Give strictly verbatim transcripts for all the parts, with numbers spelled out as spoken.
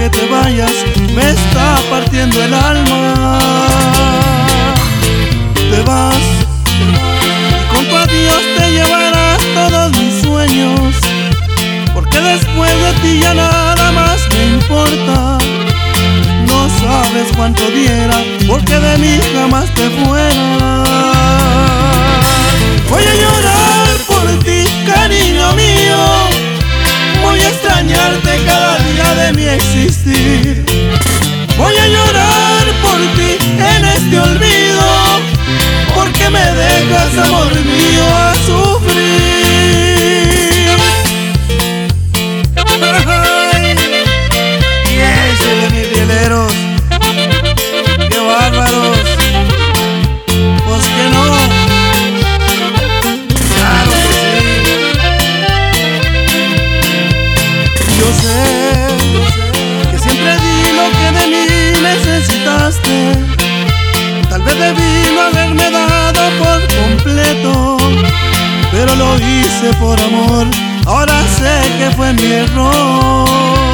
que te vayas me está partiendo el alma. Te vas y con tu adiós te llevarás todos mis sueños, porque después de ti ya nada más me importa. No sabes cuánto diera porque de mí jamás te fueras. Voy a llorar por ti, cariño mío, voy a extrañarte cada día de mi existir. Voy a llorar por ti en este olvido, porque me dejas, amor mío, a sufrir. Y échale, mis rieleros, qué bárbaros. Pues que no, claro que sí. Yo sé que siempre di lo que de mí necesitaste. Tal vez debí no haberme dado por completo, pero lo hice por amor. Ahora sé que fue mi error.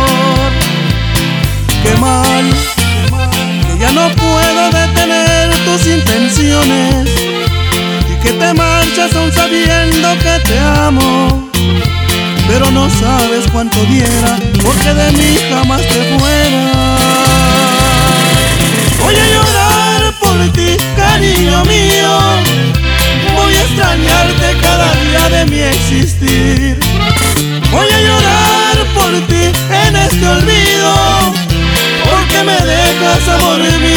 Qué mal, que ya no puedo detener tus intenciones y que te marchas aún sabiendo que te amo. Pero no sabes cuánto diera porque de mí jamás te fueras. Voy a llorar por ti, cariño mío, voy a extrañarte cada día de mi existir. Voy a llorar por ti en este olvido, porque me dejas, amor mío.